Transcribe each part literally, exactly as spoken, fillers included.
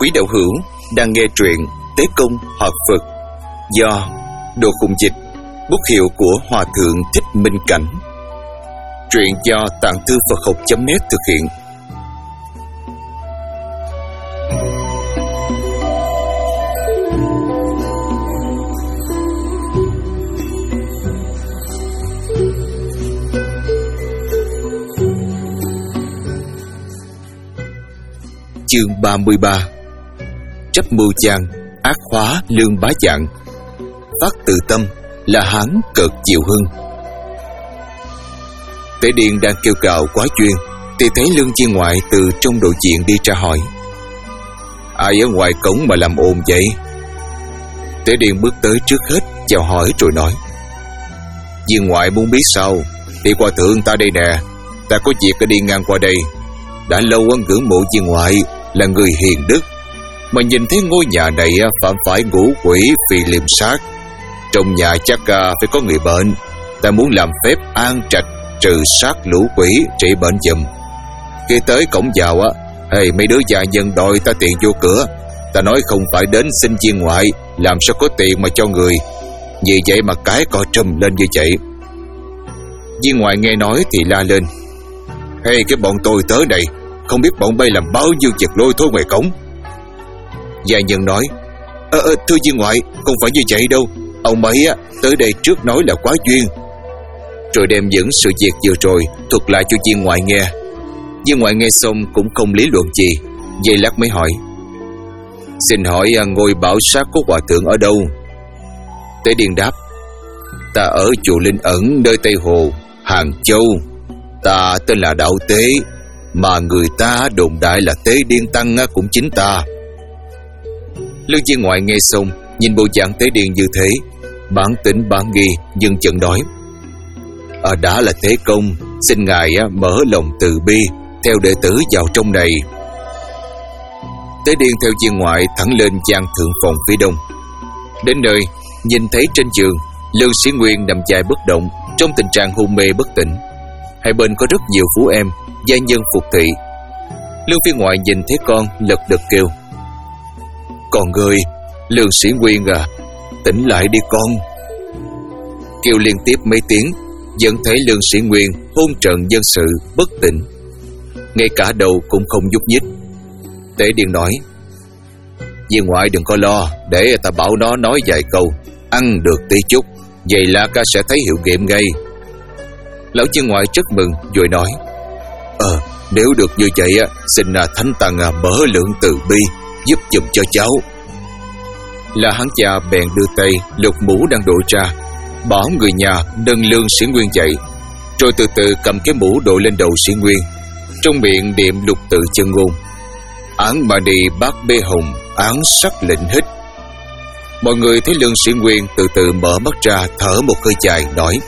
Quý đạo hữu đang nghe truyện Tế Công Hợp Phật do Đồ Khùng Dịch, bút hiệu của Hòa Thượng Thích Minh Cảnh. Truyện do Tạng Thư Phật Học chấm net thực hiện. Chương ba mươi ba. Chấp mưu trang, ác hóa lương bá dạng. Phát từ tâm, là hán cợt Diệu Hưng. Tế Điền đang kêu cào quá duyên thì thấy Lương Viên Ngoại từ trong đội diện đi ra hỏi: ai ở ngoài cổng mà làm ồn vậy? Tế Điền bước tới trước hết chào hỏi rồi nói: Viên Ngoại muốn biết sao thì hòa thượng ta đây nè, ta có việc đi ngang qua đây. Đã lâu ân ngưỡng mộ Viên Ngoại là người hiền đức, mà nhìn thấy ngôi nhà này phạm phải ngũ quỷ vì liệm sát. Trong nhà chắc phải có người bệnh, ta muốn làm phép an trạch trừ sát lũ quỷ, trị bệnh giùm. Khi tới cổng vào á, hey, mấy đứa già nhân đòi ta tiền vô cửa. Ta nói không phải đến xin Viên Ngoại, làm sao có tiền mà cho người. Vì vậy mà cái cò trùm lên như vậy. Viên Ngoại nghe nói thì la lên: hey, cái bọn tôi tới đây, không biết bọn bay làm bao nhiêu việc lôi thôi ngoài cổng. Gia nhân nói: Ờ, ờ thưa Viên Ngoại, không phải như vậy đâu. Ông ấy á, tới đây trước nói là quá duyên. Rồi đem những sự việc vừa rồi thuật lại cho Viên Ngoại nghe. Viên Ngoại nghe xong cũng không lý luận gì, giây lát mới hỏi: xin hỏi ngôi bảo sát của hòa thượng ở đâu? Tế Điền đáp: ta ở chùa Linh Ẩn nơi Tây Hồ, Hàng Châu. Ta tên là Đạo Tế, mà người ta đồn đại là Tế Điên Tăng cũng chính ta. Lương Viên Ngoại nghe xong, nhìn bộ dạng Tế Điền như thế, bản tính bản nghi nhưng chợt nói: à, đã là Tế Công, xin ngài mở lòng từ bi, theo đệ tử vào trong này. Tế Điền theo Viên Ngoại thẳng lên gian thượng phòng phía đông. Đến nơi, nhìn thấy trên giường Lương Sĩ Nguyên nằm dài bất động, trong tình trạng hôn mê bất tỉnh. Hai bên có rất nhiều phú em, gia nhân phục thị. Lương Viên Ngoại nhìn thấy con, lật đật kêu: con ơi, Lương Sĩ Nguyên à, tỉnh lại đi con. Kêu liên tiếp mấy tiếng, vẫn thấy Lương Sĩ Nguyên hôn trần dân sự, bất tỉnh, ngay cả đầu cũng không nhúc nhích. Tế Điền nói: Viên Ngoại đừng có lo, để ta bảo nó nói vài câu, ăn được tí chút, vậy là ca sẽ thấy hiệu nghiệm ngay. Lão Viên Ngoại rất mừng, rồi nói: Ờ, nếu được như vậy á, xin Thánh Tăng mở lượng từ bi, giúp giùm cho cháu. Là hắn cha bèn đưa tay lục mũ đang đội ra, bảo người nhà nâng Lương Sĩ Nguyên dậy, rồi từ từ cầm cái mũ đội lên đầu Sĩ Nguyên, trong miệng niệm lục tự chân ngôn: án mà đi bát bê hồng, án sắc lệnh hít. Mọi người thấy Lương Sĩ Nguyên từ từ mở mắt ra, thở một hơi dài, nói: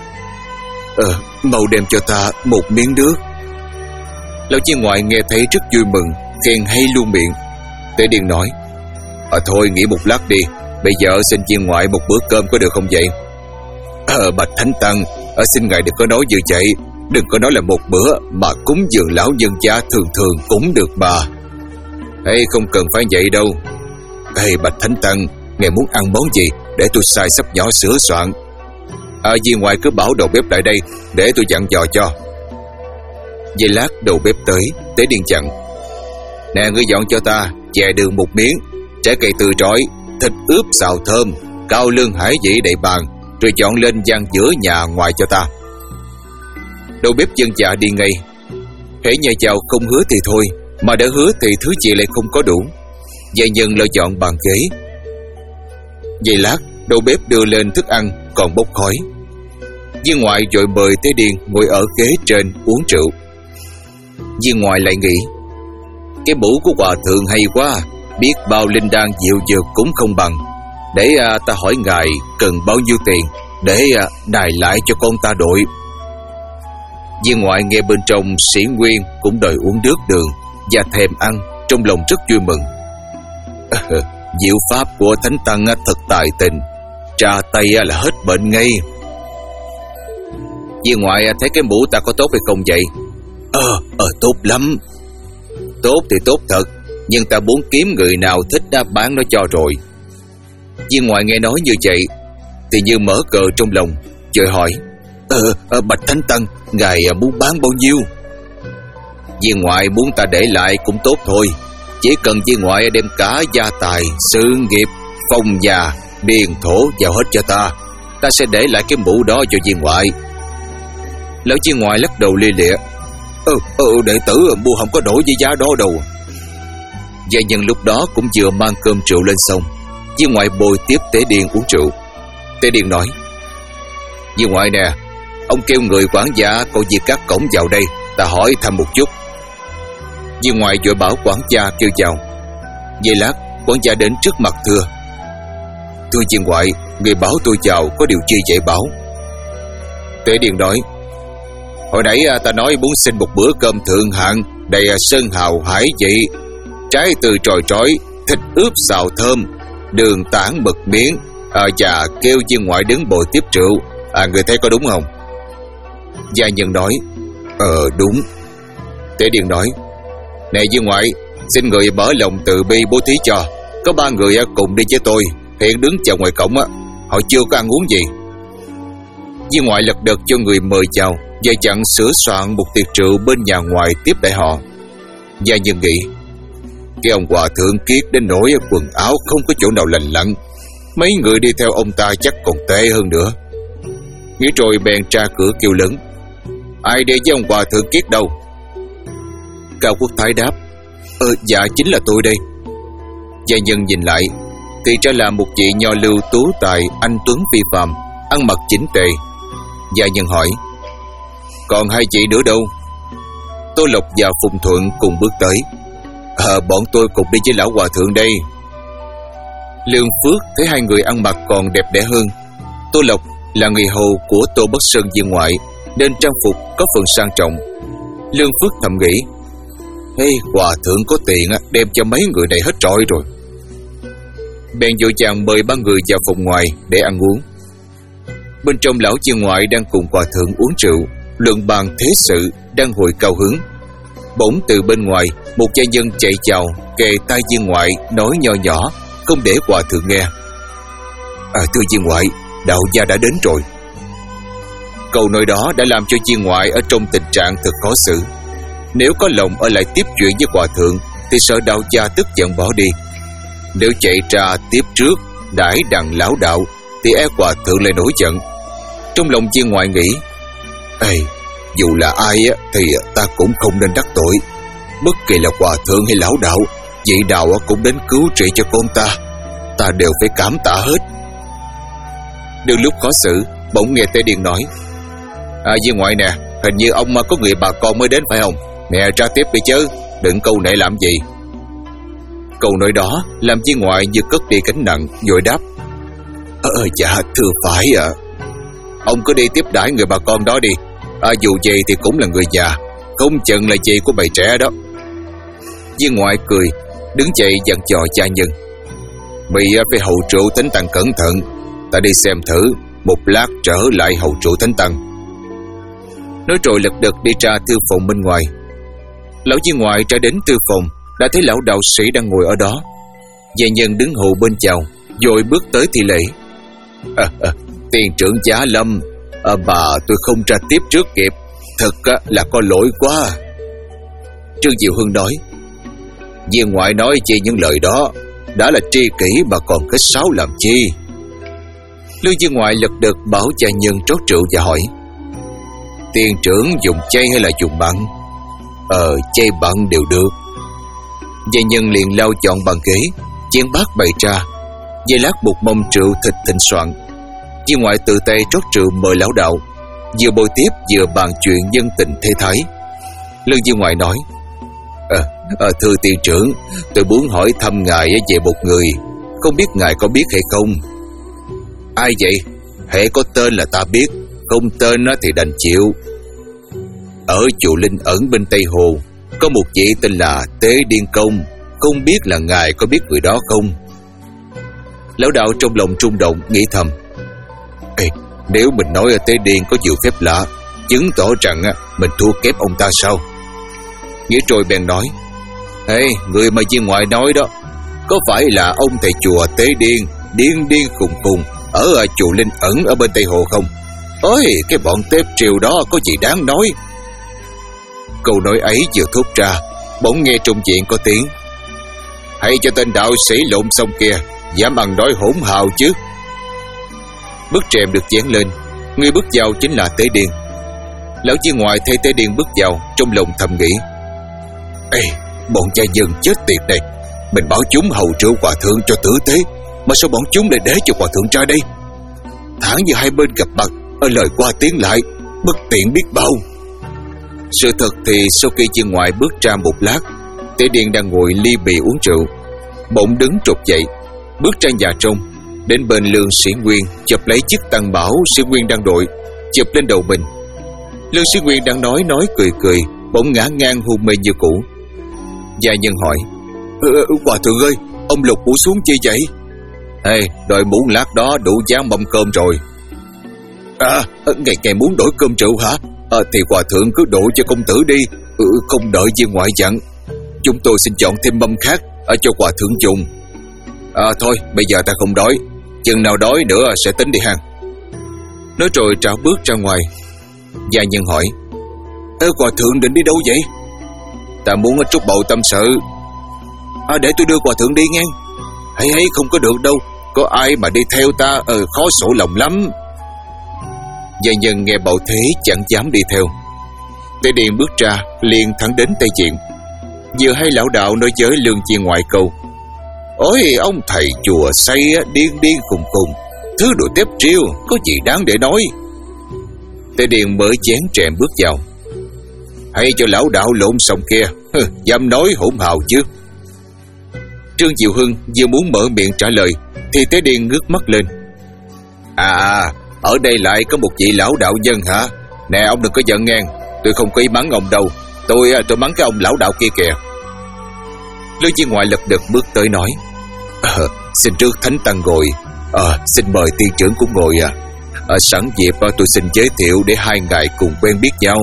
Ờ, mau đem cho ta một miếng nước. Lão Viên Ngoại nghe thấy rất vui mừng, khen hay luôn miệng. Tế Điền nói: À thôi, nghỉ một lát đi, bây giờ xin Viên Ngoại một bữa cơm có được không vậy? Ờ, bạch Thánh Tăng, ở xin ngài đừng có nói như vậy, đừng có nói là một bữa, mà cúng dường lão nhân gia thường thường cũng được mà. Ê, không cần phải vậy đâu. Ê, bạch Thánh Tăng, ngài muốn ăn món gì để tôi sai sắp nhỏ sửa soạn. À, Viên Ngoại cứ bảo đầu bếp lại đây để tôi dặn dò cho. Giây lát đầu bếp tới, Tế Điền dặn: Nè, ngươi dọn cho ta chè đường một miếng, trái cây tươi trói, thịt ướp xào thơm, cao lương hải vị đầy bàn, rồi dọn lên gian giữa nhà ngoài cho ta. Đầu bếp dân dạ đi ngay. Hễ nhà giàu không hứa thì thôi, mà đã hứa thì thứ gì lại không có đủ. Gia nhân lo dọn bàn ghế. Giây lát, đầu bếp đưa lên thức ăn còn bốc khói. Viên Ngoại vội mời Tế Điền ngồi ở ghế trên uống rượu. Viên Ngoại lại nghĩ: cái mũ của hòa thượng hay quá, biết bao linh đan diệu dược cũng không bằng. Để à, ta hỏi ngài cần bao nhiêu tiền để à, đài lại cho con ta đội. Viên Ngoại nghe bên trong Sĩ Nguyên cũng đòi uống nước đường và thèm ăn, trong lòng rất vui mừng. Diệu pháp của Thánh Tăng thật tài tình, trà tay là hết bệnh ngay. Viên Ngoại thấy cái mũ ta có tốt hay không vậy? Ờ, ờ tốt lắm. Tốt thì tốt thật, nhưng ta muốn kiếm người nào thích đã bán nó cho rồi. Viên ngoại nghe nói như vậy thì như mở cờ trong lòng, rồi hỏi: Ờ, ờ bạch thánh tăng, ngài muốn bán bao nhiêu? Viên ngoại muốn ta để lại cũng tốt thôi. Chỉ cần viên ngoại đem cả gia tài, sự nghiệp, phong nhà, điền thổ vào hết cho ta, ta sẽ để lại cái mũ đó cho viên ngoại. Lão viên ngoại lắc đầu lia lịa: Ờ, ờ đệ tử mua không có đổi với giá đó đâu. Gia nhân lúc đó cũng vừa mang cơm rượu lên xong. Viên ngoại bồi tiếp Tế Điền uống rượu. Tế Điền nói: Viên ngoại nè, ông kêu người quản gia coi việc các cổng vào đây, ta hỏi thăm một chút. Viên ngoại vội bảo quản gia kêu vào. Giây lát, quản gia đến trước mặt thưa: Thưa viên ngoại, người bảo tôi vào có điều chi vậy bảo? Tế Điền nói: Hồi nãy ta nói muốn xin một bữa cơm thượng hạng, đầy sơn hào hải vị, trái từ tròi trói, thịt ướp xào thơm, đường tảng mực miếng, à, và kêu viên ngoại đứng bồi tiếp rượu. À, người thấy có đúng không? Gia nhân nói: Ờ đúng. Tế Điền nói: Này viên ngoại, xin người mở lòng từ bi bố thí cho. Có ba người cùng đi với tôi, hiện đứng chờ ngoài cổng á, họ chưa có ăn uống gì. Viên ngoại lật đật cho người mời chào, và chặn sửa soạn một tiệc rượu bên nhà ngoài tiếp đãi họ. Gia nhân nghĩ: Cái ông hòa thượng kiết đến nỗi quần áo không có chỗ nào lành lặn, mấy người đi theo ông ta chắc còn tệ hơn nữa. Nghĩ rồi bèn ra cửa kêu lớn: Ai đi với ông hòa thượng kiết đâu? Cao Quốc Thái đáp: Ờ dạ chính là tôi đây. Gia nhân nhìn lại thì ra là một vị nho lưu tú tài, anh tuấn phi phàm, ăn mặc chỉnh tề. Gia nhân hỏi: Còn hai chị nữa đâu? Tô Lộc và Phùng Thuận cùng bước tới. À, bọn tôi cùng đi với lão hòa thượng đây. Lương Phước thấy hai người ăn mặc còn đẹp đẽ hơn. Tô Lộc là người hầu của Tô Bất Sơn viên ngoại, nên trang phục có phần sang trọng. Lương Phước thầm nghĩ: Hey, hòa thượng có tiền đem cho mấy người này hết trọi rồi. Bèn vội vàng mời ba người vào phòng ngoài để ăn uống. Bên trong lão viên ngoại đang cùng hòa thượng uống rượu, luận bàn thế sự, đang hồi cao hứng. Bỗng từ bên ngoài một gia nhân chạy chào, kề tai viên ngoại nói nho nhỏ, không để hòa thượng nghe: À thưa viên ngoại, đạo gia đã đến rồi. Câu nói đó đã làm cho viên ngoại ở trong tình trạng thật khó xử. Nếu có lòng ở lại tiếp chuyện với hòa thượng thì sợ đạo gia tức giận bỏ đi. Nếu chạy ra tiếp trước đãi đặng lão đạo thì e hòa thượng lại nổi giận. Trong lòng viên ngoại nghĩ: Ê, dù là ai thì ta cũng không nên đắc tội. Bất kỳ là hòa thượng hay lão đạo, vị đạo cũng đến cứu trị cho con ta, ta đều phải cảm tạ hết. Đương lúc khó xử, bỗng nghe Tế Điền nói: À viên ngoại nè, hình như ông có người bà con mới đến phải không? Nè, ra tiếp đi chứ, đừng câu nệ làm gì. Câu nói đó làm viên ngoại như cất đi gánh nặng, vội đáp: Ờ dạ thưa phải ạ. À. Ông cứ đi tiếp đãi người bà con đó đi. À, dù gì thì cũng là người già, không chừng là chị của bầy trẻ đó. Viên ngoại cười, đứng dậy dặn dò cha nhân: Mày phải hầu trụ thánh tăng cẩn thận, ta đi xem thử, một lát trở lại hầu trụ thánh tăng. Nói rồi lật đật đi ra thư phòng bên ngoài. Lão viên ngoại ra đến thư phòng đã thấy lão đạo sĩ đang ngồi ở đó. Gia nhân đứng hầu bên chào, vội bước tới thi lễ: à, à, Tiền trưởng Giá Lâm, à, bà tôi không ra tiếp trước kịp, thật là có lỗi quá. Trương Diệu Hưng nói: Viên ngoại nói chi những lời đó, đã là tri kỷ mà còn khách sáo làm chi. Lương viên ngoại lật đật bảo cha nhân trót rượu và hỏi: Tiền trưởng dùng chay hay là dùng mặn? Ờ, chay mặn đều được. Gia nhân liền lau chọn bàn ghế, chén bát bày ra. Giây lát một mâm rượu thịt thịnh soạn. Viên ngoại tự tay trót rượu mời lão đạo, vừa bồi tiếp vừa bàn chuyện nhân tình thế thái. Lương viên ngoại nói: à, à, Thưa tiền trưởng, tôi muốn hỏi thăm ngài về một người, không biết ngài có biết hay không? Ai vậy? Hễ có tên là ta biết, không tên thì đành chịu. Ở chùa Linh Ẩn bên Tây Hồ có một vị tên là Tế Điên Công, không biết là ngài có biết người đó không? Lão đạo trong lòng trung động, nghĩ thầm: Ê, nếu mình nói Tế Điên có nhiều phép lạ, chứng tỏ rằng mình thua kém ông ta sao? Nghĩ rồi bèn nói: Ê, người mà viên ngoại nói đó, có phải là ông thầy chùa Tế Điên, điên điên khùng khùng ở chùa Linh Ẩn ở bên Tây Hồ không? Ôi, cái bọn tép triều đó có gì đáng nói. Câu nói ấy vừa thốt ra, bỗng nghe trong viện có tiếng: Hãy cho tên đạo sĩ lộn xong kia dám ăn nói hỗn hào chứ. Bức rèm được dán lên, người bước vào chính là Tế Điên. Lão viên ngoại thấy Tế Điên bước vào, trong lòng thầm nghĩ: Ê, bọn cha dân chết tiệt này, mình bảo chúng hầu triệu hòa thượng cho tử tế, mà sao bọn chúng lại để cho hòa thượng ra đây? Thẳng như hai bên gặp mặt, ở lời qua tiếng lại, bất tiện biết bao. Sự thật thì sau khi viên ngoại bước ra một lát, Tế Điên đang ngồi ly bì uống rượu, bỗng đứng trột dậy, bước ra nhà trong, đến bên Lương Sĩ Nguyên, chụp lấy chiếc tăng bảo Sĩ Nguyên đang đội, chụp lên đầu mình. Lương Sĩ Nguyên đang nói nói cười cười, bỗng ngã ngang hôn mê như cũ. Gia nhân hỏi: ừ, Hòa thượng ơi, ông lục mũ xuống chi vậy? Ê, đòi mũ lát đó đủ dáng mâm cơm rồi. À, ngày ngày muốn đổi cơm rượu hả? À, thì hòa thượng cứ đổ cho công tử đi, ừ, không đợi viên ngoại dặn. Chúng tôi xin chọn thêm mâm khác ở cho hòa thượng dùng. À thôi, bây giờ ta không đói, chừng nào đói nữa sẽ tính đi hàng. Nói rồi trảo bước ra ngoài. Gia nhân hỏi: Ê, hòa thượng định đi đâu vậy? Ta muốn ở Trúc Bầu tâm sự. À, để tôi đưa hòa thượng đi nghe. Hay hay, không có được đâu, có ai mà đi theo ta ờ, khó sổ lòng lắm. Gia nhân nghe bảo thế chẳng dám đi theo. Tế Điên bước ra liền thẳng đến Tây Diện. Vừa hay lão đạo nói với Lương viên ngoại câu: Ôi, ông thầy chùa xây điên điên khùng khùng, thứ đồ tép triêu, có gì đáng để nói. Tế Điên mở chén rèm bước vào. Hay cho lão đạo lộn xong kia, hừ, dám nói hỗn hào chứ. Trương Diệu Hưng vừa muốn mở miệng trả lời thì Tế Điên ngước mắt lên. À, ở đây lại có một vị lão đạo nhân hả? Nè, ông đừng có giận ngang, tôi không có ý mắng ông đâu, tôi tôi mắng cái ông lão đạo kia kìa. Lương viên ngoại lập đật bước tới nói: à, Xin trước thánh tăng ngồi, à, xin mời tiên trưởng cũng ngồi à. à Sẵn dịp tôi xin giới thiệu để hai ngài cùng quen biết nhau.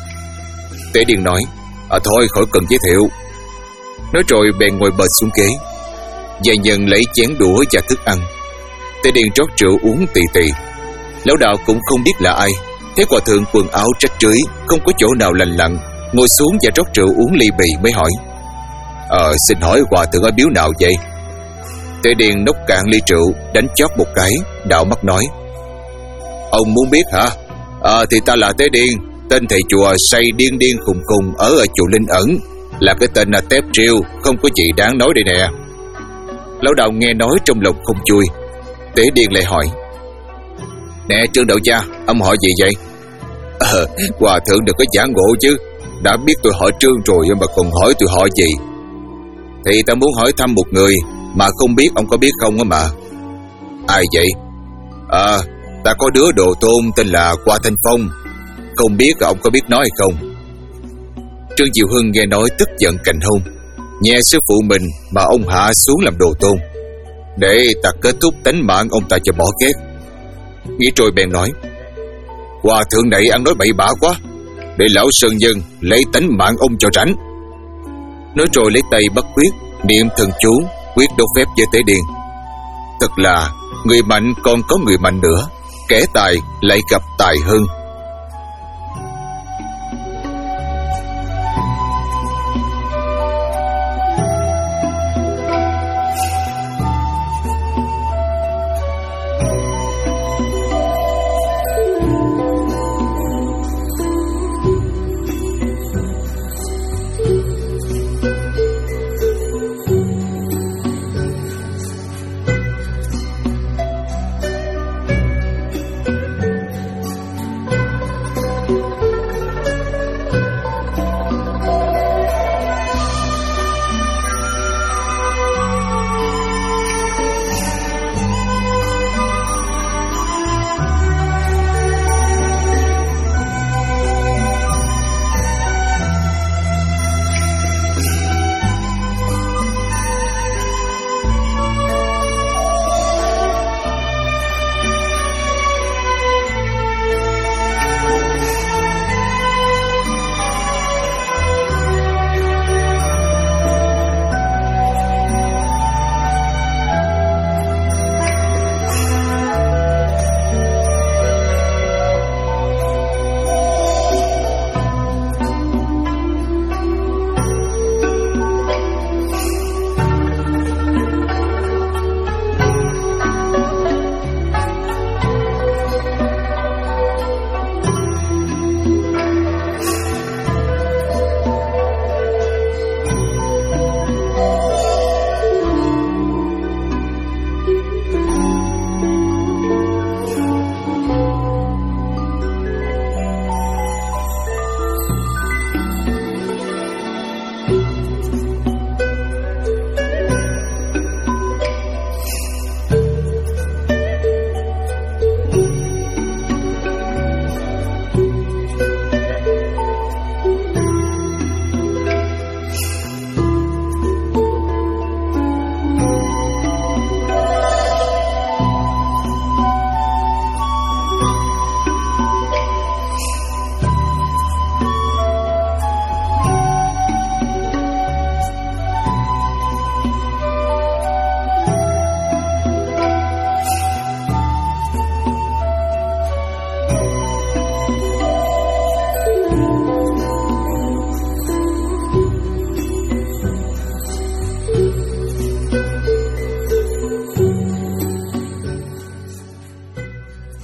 Tế Điên nói: à, Thôi khỏi cần giới thiệu. Nói rồi bèn ngồi bệt xuống ghế. Gia nhân lấy chén đũa và thức ăn. Tế Điên rót rượu uống tì tì. Lão đạo cũng không biết là ai, thấy hòa thượng quần áo rách rưới, không có chỗ nào lành lặn, ngồi xuống và rót rượu uống ly bì mới hỏi: Ờ, xin hỏi hòa thượng ở miếu nào vậy? Tế Điên nốc cạn ly rượu, đánh chót một cái, đạo mắt nói: Ông muốn biết hả? À, thì ta là Tế Điên, tên thầy chùa say điên điên khùng khùng ở, ở chùa Linh Ẩn, là cái tên là tép triêu, không có gì đáng nói đây nè. Lão đạo nghe nói trong lòng không vui. Tế Điên lại hỏi: Nè Trương đạo gia, ông hỏi gì vậy? Ờ, hòa thượng đừng có giả ngộ chứ, đã biết tôi hỏi Trương rồi mà còn hỏi tôi hỏi gì? Thì ta muốn hỏi thăm một người mà không biết ông có biết không á mà. Ai vậy? À, ta có đứa đồ tôn tên là Qua Thanh Phong, không biết ông có biết nói hay không? Trương Diệu Hưng nghe nói tức giận cành hôn, nghe sư phụ mình mà ông hạ xuống làm đồ tôn, để ta kết thúc tánh mạng ông ta cho bỏ ghét. Nghĩ rồi bèn nói: Hòa thượng này ăn nói bậy bạ quá, để lão sơn nhân lấy tánh mạng ông cho rảnh. Nói rồi lấy tay bắt quyết, niệm thần chú, quyết đốt phép với Tế Điên. Thật là người mạnh còn có người mạnh nữa, kẻ tài lại gặp tài hơn.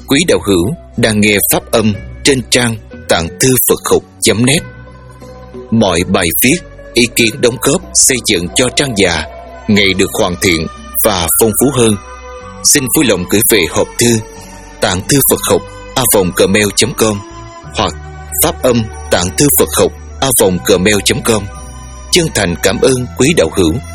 Quý đạo hữu đang nghe pháp âm trên trang tạng thư Phật học chấm net. Mọi bài viết, ý kiến đóng góp xây dựng cho trang già ngày được hoàn thiện và phong phú hơn. Xin vui lòng gửi về hộp thư tạng thư Phật học a vòng gmail chấm com hoặc pháp âm tạng thư Phật học a vòng gmail chấm com. Chân thành cảm ơn quý đạo hữu.